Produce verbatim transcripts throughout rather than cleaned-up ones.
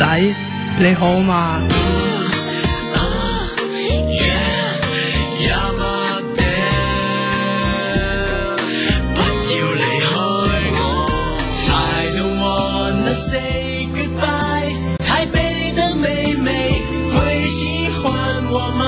仔你好嘛？ Say goodbye， 台北的妹妹會喜歡我嗎？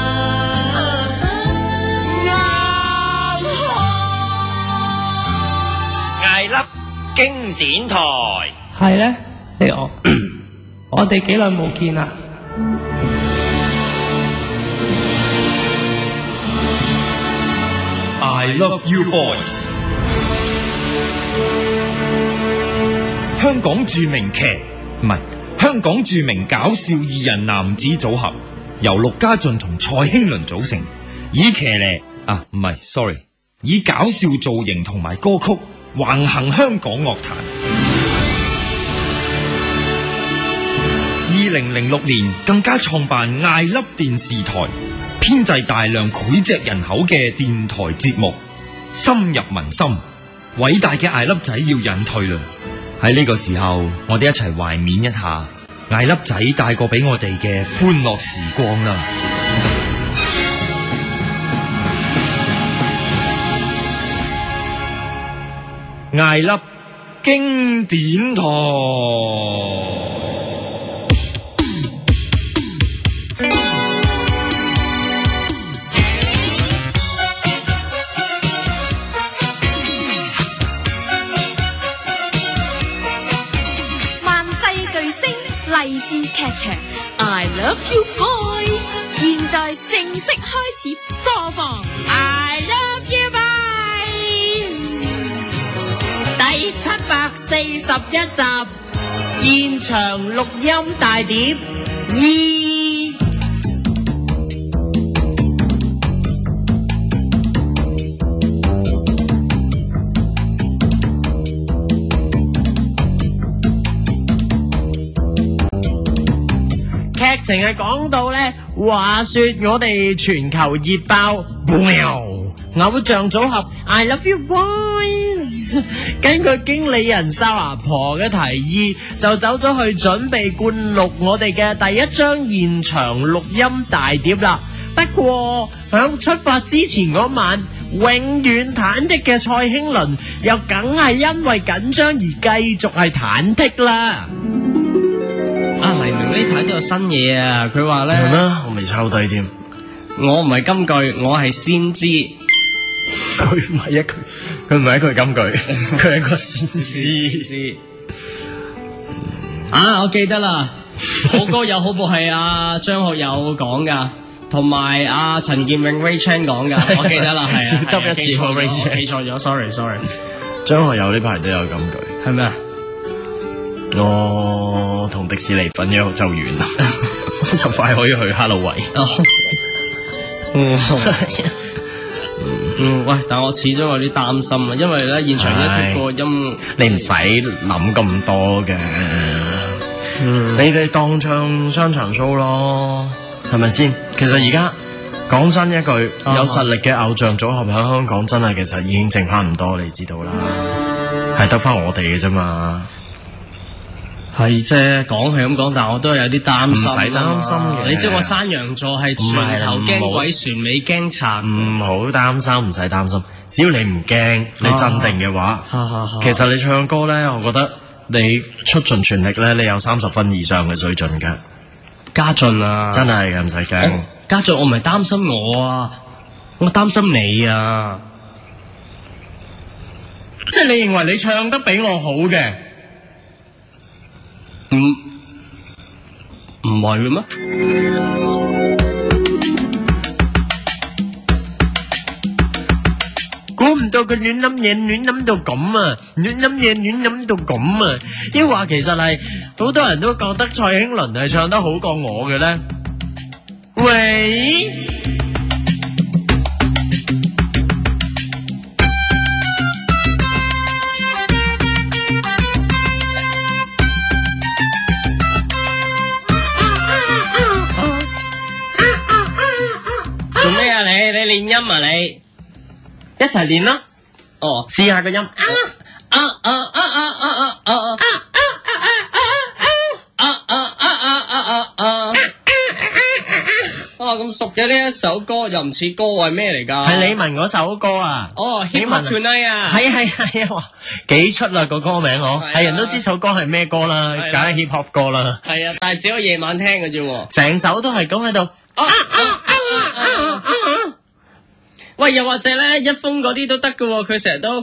艾粒經典台係咧，你我我哋幾耐冇見啦？ I love you boys。香港著名劇唔係香港著名搞笑二人男子組合，由陸家俊同蔡興倫組成，以騎呢啊唔係 sorry， 以搞笑造型同埋歌曲橫行香港樂壇。二零零六年更加創辦艾粒電視台，編製大量膾炙人口嘅電台節目，深入民心。偉大嘅艾粒仔要隱退啦！喺呢個時候，我哋一齊懷緬一下艾粒仔帶過俾我哋嘅歡樂時光啦！艾粒經典台。 勵志劇場 I Love You Boys 現在正式開始播放 I Love You Boys 第七百四十一集現場錄音大碟二。劇情係講到咧，話說我哋全球熱爆偶像組合 I Love You Boys， 根據經理人哨牙婆嘅提議，就走咗去準備灌錄我哋嘅第一張現場錄音大碟啦。不過響出發之前嗰晚，永遠忐忑嘅蔡興倫又梗係因為緊張而繼續係忐忑啦。 啊！黎明呢排都有新嘢啊！佢話咧， 係咩？我未抄低添。 我唔係金句，我係先知。 佢唔係一句，佢唔係一句金句，佢係一個先知。 啊！我記得啦，好歌有好報係阿張學友講噶，同埋阿陳建永 Ray Chan 講噶。我記得啦，係啊， 得一次我 Ray Chan 記錯咗 ，sorry sorry。 張學友呢排都有金句， 係咩啊？ 我同迪士尼分咗就完啦，就快可以去哈囉喂。 嗯，嗯，喂，但我始終有啲擔心啊，因為咧現場一啲個音， 你唔使諗咁多嘅，嗯、你哋當唱商場 show 咯，係咪先？其實而家講真一句，啊、有實力嘅偶像組合喺香港真係其實已經剩翻唔多，你知道啦，係得翻我哋嘅啫嘛。 係啫，講係咁講，但我都係有啲擔心。唔使擔心嘅， 你知我山羊座係船頭驚鬼，船尾驚賊。 唔好擔心，唔使擔心。只要你唔驚，你鎮定嘅話，啊啊啊、其實你唱歌咧，我覺得你出盡全力咧，你有三十分以上嘅水準㗎。 家俊啊， 真係嘅，唔使驚。 家俊，我唔係擔心我啊，我擔心你啊。 即係你認為你唱得比我好嘅？ 唔唔係嘅咩？ 估唔到佢亂諗嘢，亂諗到咁啊！亂諗嘢，亂諗到咁啊！抑或其實係好多人都覺得蔡興倫係唱得好過我嘅咧？喂！ 做咩啊你？你練音啊你？ 一齊練啦！ 哦， 試下個音。啊啊啊啊啊啊啊啊啊啊啊啊啊啊咁熟嘅呢一首歌，又唔似歌係咩嚟㗎？ 係李玟嗰首歌啊！ 哦，Hip Hop Tonight啊！ 係啊係啊係啊！哇，幾出啊個歌名嗬，係人都知首歌係咩歌啦，梗係 hip hop 歌啦。 係啊，但係只可以夜晚聽嘅啫喎。 成首都係咁喺度。 喂，又或者咧，一封嗰啲都得㗎喎，佢成日都。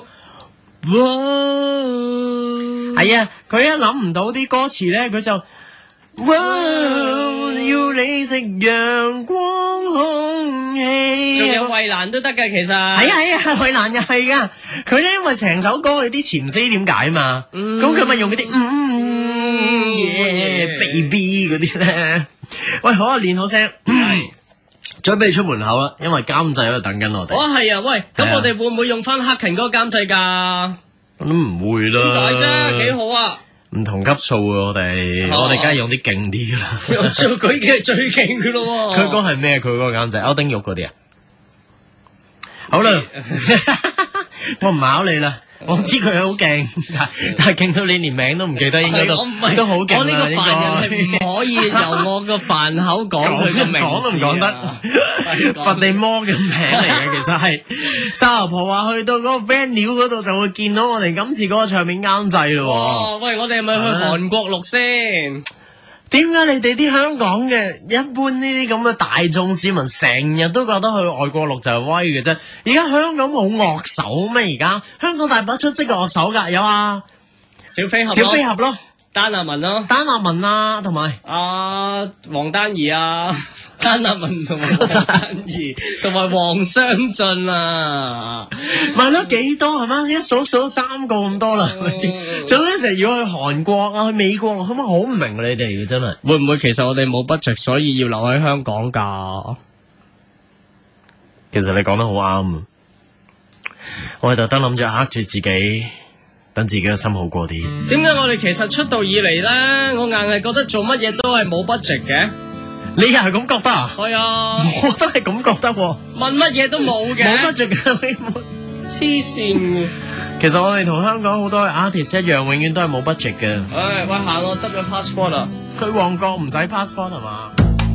係啊，佢一諗唔到啲歌詞咧，佢就哇要你食陽光空氣。 仲有衛蘭都得㗎，其實。係啊係啊，衛蘭又係噶。佢咧因為成首歌佢啲詞唔識點解嘛，咁佢咪用嗰啲嗯 yeah baby 嗰啲咧。喂，好啊，練好聲。準備出門口啦，因為監製喺度等緊我哋。 哦，係啊，喂，咁我哋會唔會用翻黑勤嗰個監製㗎？ 我都唔會啦。 點解啫？幾好啊！ 唔同級數啊，我哋，我哋梗係用啲勁啲噶啦。 做佢嘅係最勁噶咯喎。佢歌係咩？佢嗰個監製歐丁玉嗰啲啊。好啦，我唔考你啦。我知佢好勁，但係勁到你連名都唔記得，應該都都好勁啦。我呢個凡人係唔可以由我個飯口講佢嘅名字，講都唔講得。佛地魔嘅名嚟嘅，其實係沙頭婆話去到嗰個 venue 嗰度就會見到我哋今次嗰個唱片監製咯。 哦，喂，我哋係咪去韓國錄先？ 點解你哋啲香港嘅一般呢啲咁嘅大眾市民成日都覺得去外國錄就係威嘅啫？而家香港冇樂手咩？而家香港大把出色嘅樂手㗎，有啊， 小飛俠， 小飛俠咯， 丹亞文咯， 丹亞文啊，同埋阿黃丹儀啊，丹亞文同埋黃丹儀同埋黃湘俊啊， 咪咯幾多係嘛？一數數三個咁多啦，係咪先？仲有成日要去韓國啊，去美國，可唔可好唔明你哋嘅真係？ 會唔會其實我哋冇 budget，所以要留喺香港㗎？ 其實你講得好啱啊！我係特登諗住克住自己，等自己嘅心好過啲。 點解我哋其實出道以嚟咧，我硬係覺得做乜嘢都係冇 budget 嘅？ 你又係咁覺得啊？ 係啊， 我都係咁覺得喎。 問乜嘢都冇嘅， 冇 budget 嘅， 黐線嘅。其實我哋同香港好多 artist 一樣，永遠都係冇 budget 嘅。 唉，喂，行我執咗 passport 啦。 去旺角唔使 passport 係嘛？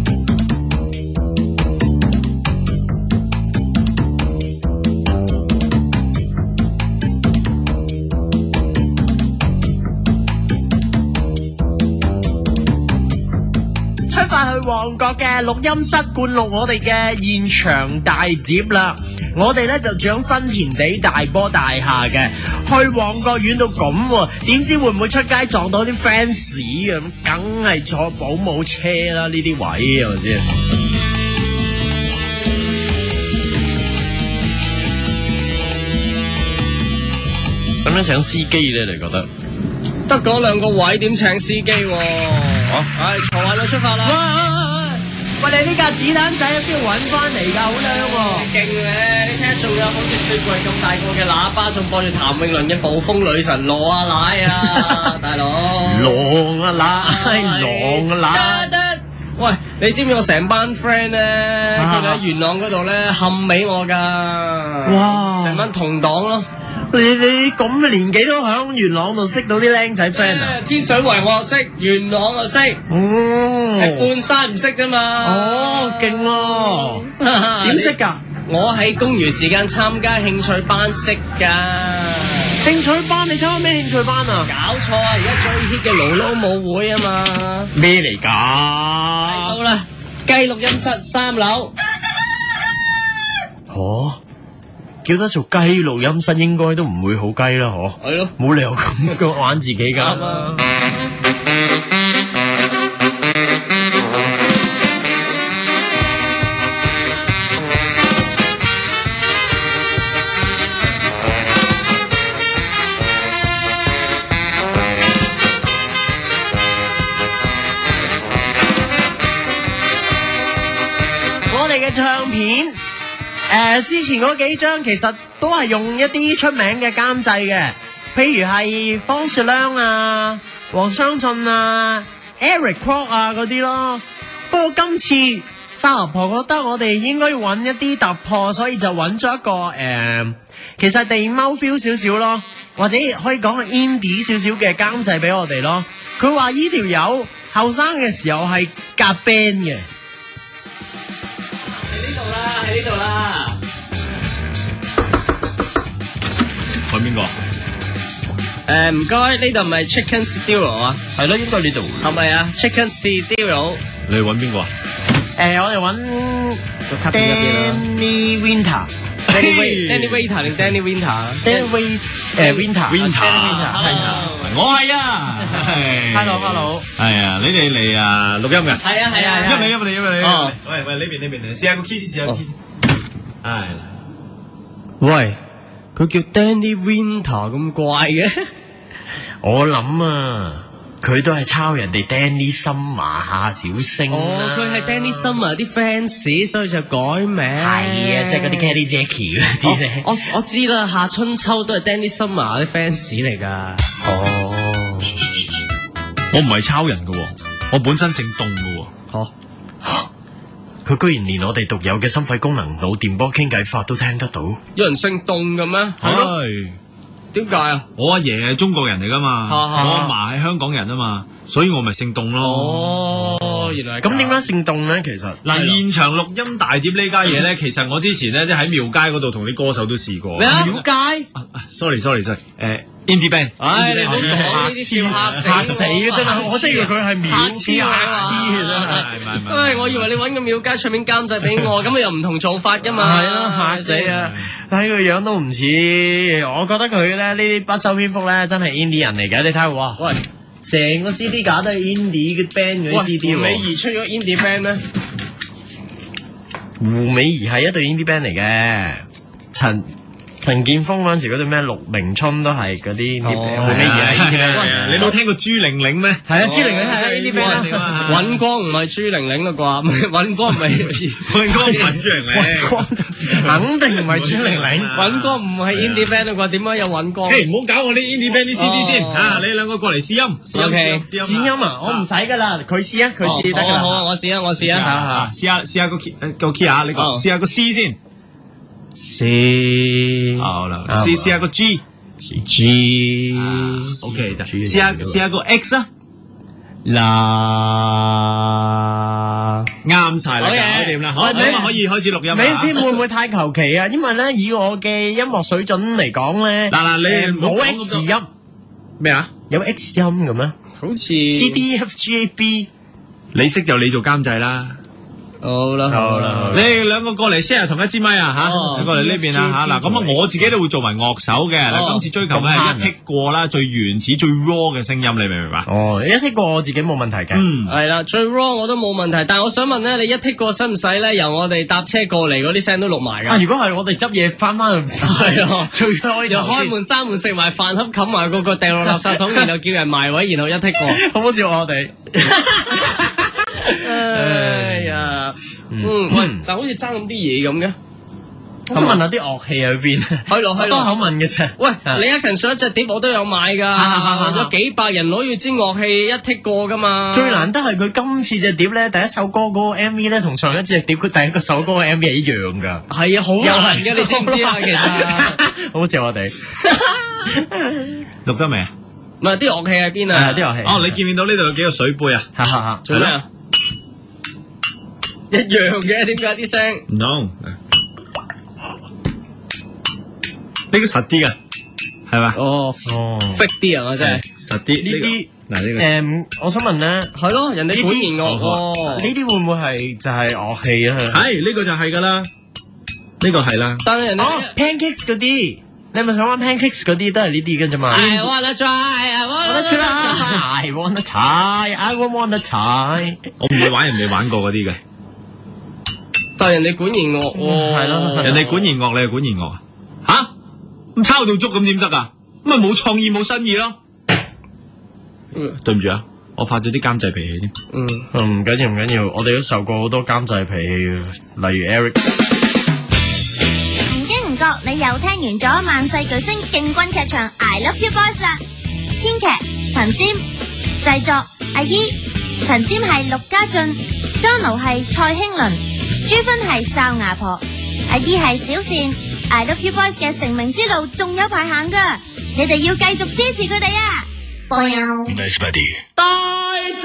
出發去旺角嘅錄音室灌錄我哋嘅現場大碟啦！我哋咧就住喺新填地大波大廈嘅，去旺角遠到咁，點知會唔會出街撞到啲 fans 啊？咁梗係坐保姆車啦，呢啲位係咪先？咁樣請司機咧？你覺得？ 得嗰兩個位點請司機喎？哦，唉，坐穩啦，出發啦！喂，你呢架子彈仔喺邊度揾翻嚟㗎？好靚喎！勁咧！你睇下，仲有好似雪櫃咁大個嘅喇叭，仲播住譚詠麟嘅《暴風女神》攞啊奶啊，大佬！ 攞啊奶，攞啊奶！得得！ 喂，你知唔知我成班 friend 咧，佢哋喺元朗嗰度咧冚俾我㗎？ 哇！ 成班同黨咯！ 你你咁嘅年紀都喺元朗度識到啲僆仔 friend 啊？ 天水圍我識，元朗我識， 哦， 係半山唔識啫嘛。 哦，勁喎！點識㗎？ 我喺公餘時間參加興趣班識㗎。 興趣班？你參加咩興趣班啊？ 搞錯啊！而家最 hit 嘅勞勞舞會啊嘛。 咩嚟㗎？ 好啦，雞錄音室三樓。 哦。叫得做雞錄音室應該都唔會好雞啦，嗬？ 係咯， 冇理由咁樣玩自己噶。我哋嘅唱片。誒、呃，之前嗰幾張其實都係用一啲出名嘅監製嘅，譬如係方雪良啊、黃湘俊啊、Eric Kwok 啊嗰啲咯。不過今次沙頭婆覺得我哋應該要揾一啲突破，所以就揾咗一個誒、呃，其實地貓 feel 少少咯，或者可以講係 indie 少少嘅監製俾我哋咯。佢話呢條友後生嘅時候係夾 band 嘅。 邊個？ 誒唔該，呢度咪 Chicken Studio 啊？ 係咯，應該呢度。 係咪啊 ？Chicken Studio。 你去揾邊個啊？ 誒，我哋揾 Danny Winter。Danny Waiter 定 Danny Winter？Danny Win 誒 Winter。Winter 係啊， 我係啊。 Hello Hello。 係啊，你哋嚟啊錄音嘅？ 係啊係啊。 因為因為你因為你。 哦。 喂喂，呢邊呢邊嚟，試下個 key 先，試下個 key 先。係。 喂，佢叫 Danny Winter 咁怪嘅？ 我諗啊，佢都係抄人哋 Danny Summer 下小星。 哦，佢係 Danny Summer 啲 fans，所以就改名。 係啊，即係嗰啲 Kelly Jackie 嗰啲咧。 我我知啦，夏春秋都係 Danny Summer 啲 fans 嚟噶。 哦， 我唔係抄人噶，我本身姓凍噶。 哦， 佢居然連我哋獨有嘅心肺功能腦電波傾偈法都聽得到。 有人姓凍嘅咩？ 係。 點解啊？ 我阿爺係中國人嚟噶嘛，我阿嫲係香港人啊嘛，所以我咪姓凍咯。 哦，原來係咁點解姓凍咧？其實嗱，現場錄音大碟呢家嘢咧，其實我之前咧即喺廟街嗰度同啲歌手都試過。 咩啊？ 廟街 ？Sorry sorry sorry，誒 Indie Band。 唉，你唔好講呢啲笑嚇死嚇死啊！真係，我真以為佢係廟嚇痴嚇啊！ 痴啊！真係。 係咪咪？ 唉，我以為你揾個廟街唱片監製俾我，咁你又唔同做法噶嘛？ 係咯，嚇死啊！睇佢樣都唔似，我覺得佢咧呢啲不修邊幅咧，真係 indie 人嚟嘅。你睇下，哇！喂，成個 C D 架都係 indie 嘅 band 嗰啲 C D 喎。 胡美儀出咗 indie band 咩？ 胡美儀係一隊 indie band 嚟嘅，陳陳建鋒嗰陣時嗰隊咩陸明春都係嗰啲 indie band，胡美儀係 indie band。 你冇聽過朱玲玲咩？ 係啊，朱玲玲係 indie band 嚟㗎。 尹光唔係朱玲玲啦啩？尹光唔係尹光唔係朱玲玲， 肯定唔係朱玲玲。 尹光唔係 indie band 啦啩？點解有尹光？ 誒，唔好搞我啲 indie band 啲 C D 先啊！你兩個過嚟試音。 O K， 試音啊！我唔使㗎啦，佢試啊，佢試得㗎啦。 好啊，我試啊，我試啊， 試下試下個 key 個 key 啊！呢個試下個 C 先。 C 好啦，試試下個 G G OK 得，試下試下個 X 啊， 嗱啱晒啦，搞掂啦，好，咁啊可以開始錄音啦。 你先會唔會太求其啊？因為咧以我嘅音樂水準嚟講咧， 嗱嗱你冇 X 音咩啊？ 有 X 音嘅咩？ 好似 C D F G A B， 你識就你做監製啦。 好啦好啦， 你哋兩個過嚟 share 同一支咪啊吓，過嚟呢邊啊吓，嗱咁啊我自己都會做埋樂手嘅，嗱今次追求咧係一剔過啦，最原始最 raw 嘅聲音，你明唔明白？ 哦，一剔過我自己冇問題嘅， 嗯， 係啦，最 raw 我都冇問題，但係我想問咧，你一剔過使唔使咧由我哋搭車過嚟嗰啲聲都錄埋噶？ 啊，如果係我哋執嘢翻翻去， 係啊， 最開又開門閂門食埋飯盒冚埋個個掉落垃圾桶，然後叫人埋位，然後一剔過， 好唔好笑我哋？ 哎呀，嗯，喂，但好似爭咁啲嘢咁嘅。 我想問下啲樂器喺邊？ 係咯係咯， 多口問嘅啫。 喂，李克勤上一隻碟我都有買㗎，有幾百人攞住支樂器一剔過㗎嘛。 最難得係佢今次隻碟咧，第一首歌嗰個 M V 咧，同上一隻碟佢第一個首歌嘅 M V 係一樣㗎。 係啊，好難嘅，你知唔知啊？其實好笑我哋錄得未啊？ 唔係啲樂器喺邊啊？ 啲樂器。 哦，你見唔見到呢度有幾個水杯啊？ 哈哈哈， 做咩啊？一樣嘅，點解啲聲 ？No，呢個實啲㗎，係嘛？ 哦哦 ，fake 啲啊！我真係實啲呢啲。嗱呢個誒，我想問咧， 係咯，人哋管弦樂喎， 呢啲會唔會係就係樂器啊？ 係呢個就係㗎啦，呢個係啦。 但係人哋哦 pancakes 嗰啲，你係咪想玩 pancakes 嗰啲都係呢啲㗎啫嘛 I wanna try, I wanna try, I wanna try, I wanna try。 我唔會玩人哋玩過嗰啲嘅。 但係人哋管弦樂喎， 係咯， 人哋管弦樂，你係管弦樂啊？吓咁抄到足咁點得啊？咁咪冇創意冇新意咯。對唔住啊，我發咗啲監製脾氣添。 嗯， 唔緊要唔緊要，我哋都受過好多監製脾氣嘅，例如 Eric。 唔經唔覺，你又聽完咗萬世巨星勁軍劇場 I Love You Boys 啦。編劇陳占，製作阿姨。陳占係陸家俊 ，Donald 係蔡興倫，朱芬係哨牙婆，阿姨係小善。I Love You Boys 嘅成名之路仲有排行噶，你哋要繼續支持佢哋啊！ 大眾。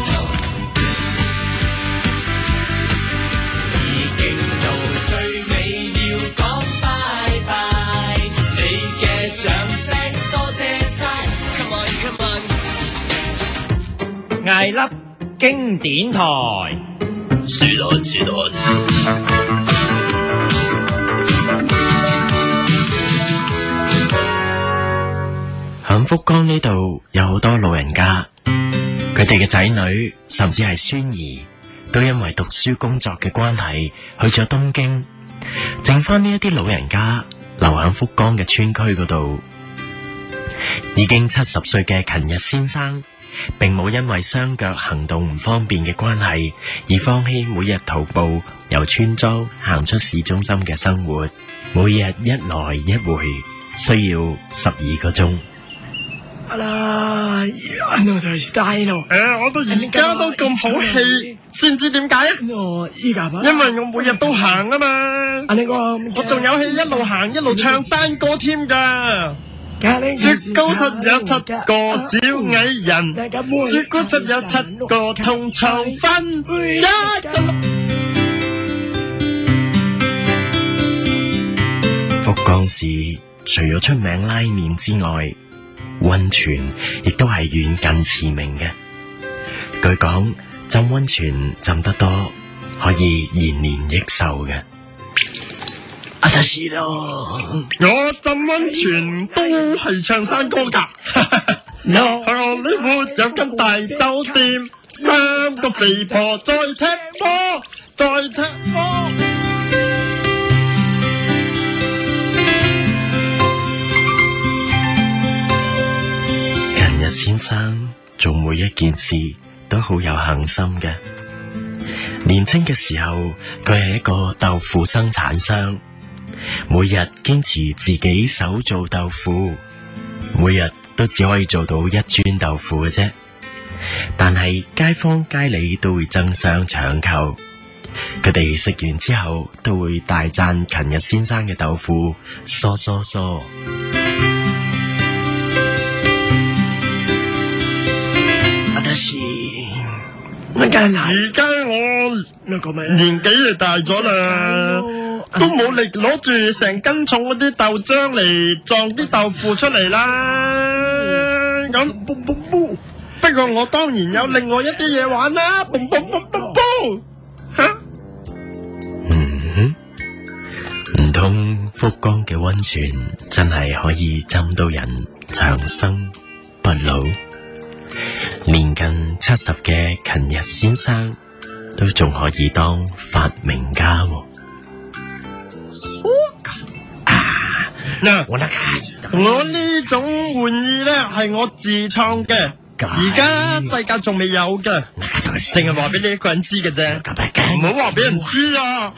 已經到最尾艾粒經典台。 是咯是咯。 響福岡呢度有好多老人家，佢哋嘅仔女甚至係孫兒，都因為讀書工作嘅關係去咗東京，剩翻呢一啲老人家留響福岡嘅村區嗰度。已經七十歲嘅勤日先生，並冇因為雙腳行動唔方便嘅關係而放棄每日徒步由村莊行出市中心嘅生活，每日一來一回需要十二個鐘。 啊啦，我就係大咯。誒，我到而家都咁好氣，先知點解啊？因為我每日都行啊嘛。我仲有氣一路行一路唱山歌添㗎。雪糕室有七個小矮人，雪糕室有七個同床瞓一個。 福岡市除咗出名拉麵之外，溫泉亦都係遠近馳名嘅。據講浸溫泉浸得多可以延年益壽嘅。 阿達士咯，我浸溫泉都係唱山歌噶。No， 荷里活有間大酒店，三個肥婆在踢波，在踢波。 勤日先生做每一件事都好有恒心嘅。年輕嘅時候，佢係一個豆腐生產商。每日堅持自己手做豆腐，每日都只可以做到一磚豆腐嘅啫。但係街坊街里都會爭相搶購，佢哋食完之後都會大讚勤日先生嘅豆腐嗦嗦嗦。 阿達士，而家我年紀就大咗啦。都冇力攞住成斤重嗰啲豆漿嚟撞啲豆腐出嚟啦。咁，不過我當然有另外一啲嘢玩啦。嘣嘣嘣嘣嘣，吓？ 嗯哼，唔通福岡嘅溫泉真係可以浸到人長生不老？年近七十嘅勤日先生都仲可以當發明家喎。 嗱，我呢種玩意咧係我自創嘅，而家世界仲未有嘅，淨係話俾你一個人知嘅啫，唔好話俾人知啊！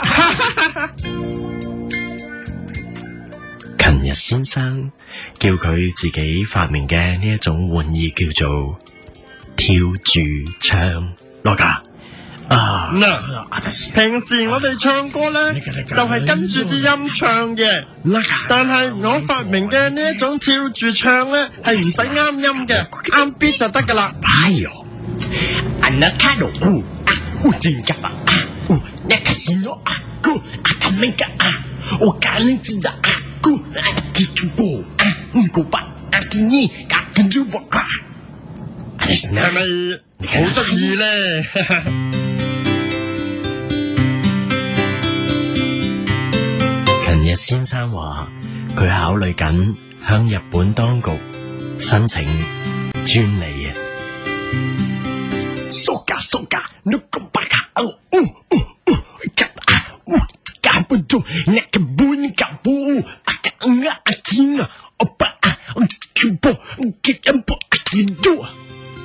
勤日先生叫佢自己發明嘅呢一種玩意叫做跳住唱，羅家。啊！ 嗱，平時我哋唱歌咧就係跟住啲音唱嘅，但係我發明嘅呢一種跳住唱咧係唔使啱音嘅，啱 beat 就得噶啦。 哎喲，阿那卡羅古啊，我真噶吧啊，我那卡西諾啊古啊卡明噶啊，我卡能知道啊古啊基礎波啊，你個吧啊基尼啊跟住我卡， 係咪好得意咧？ 勤日先生話佢考慮緊向日本當局申請專利啊！ 蘇格蘇格，你個白卡哦哦哦，卡啊，我卡不中，你個本卡布啊卡啊啊天啊，我把啊我跳波，我結音波啊見到啊！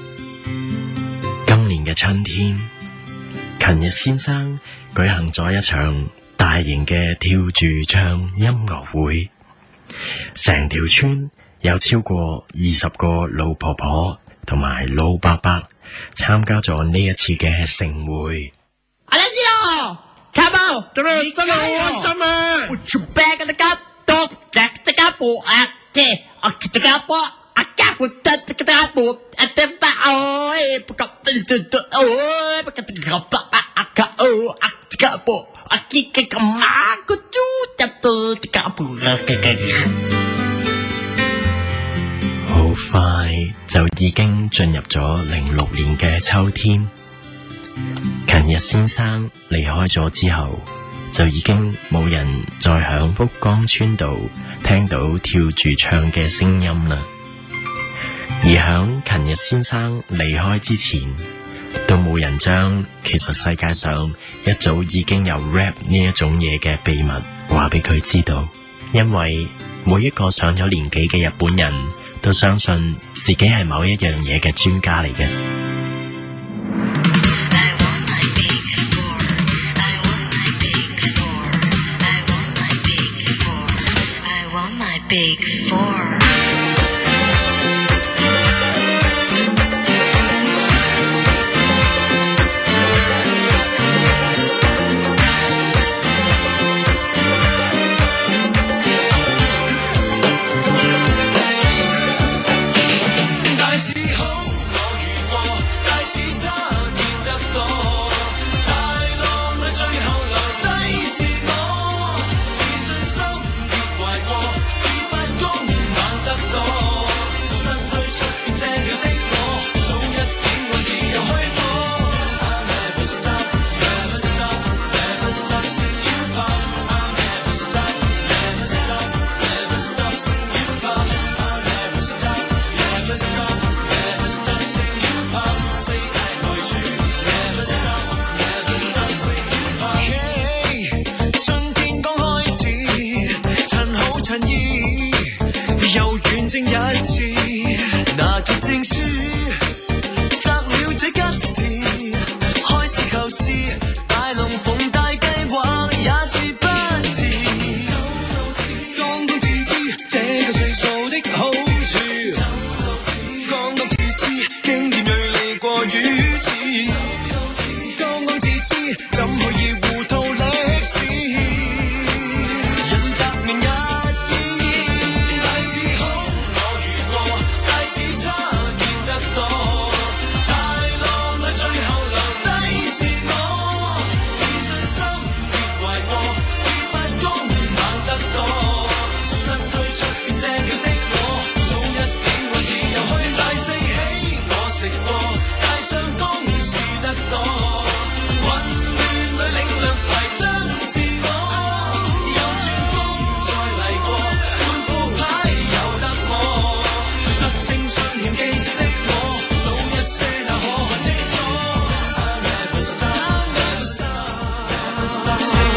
今年嘅春天，勤日先生舉行咗一場大型嘅跳住唱音樂會，成條村有超過二十個老婆婆同埋老伯伯參加咗呢一次嘅盛會。 阿拉斯咯，卡包，咁樣真係好開心啊！我出白嘅卡多，夾隻卡布啊嘅，我隻卡波啊夾布得隻卡布啊得把哦，不夾得得得哦，不夾得卡巴啊卡哦啊卡布。好快就已經進入咗零六年嘅秋天。勤日先生離開咗之後，就已經冇人再響福岡村度聽到跳住唱嘅聲音啦。而響勤日先生離開之前，都冇人將其實世界上一早已經有 rap 呢一種嘢嘅秘密話俾佢知道。因為每一個上咗年紀嘅日本人都相信自己係某一樣嘢嘅專家嚟嘅。 Big Four。 Stop.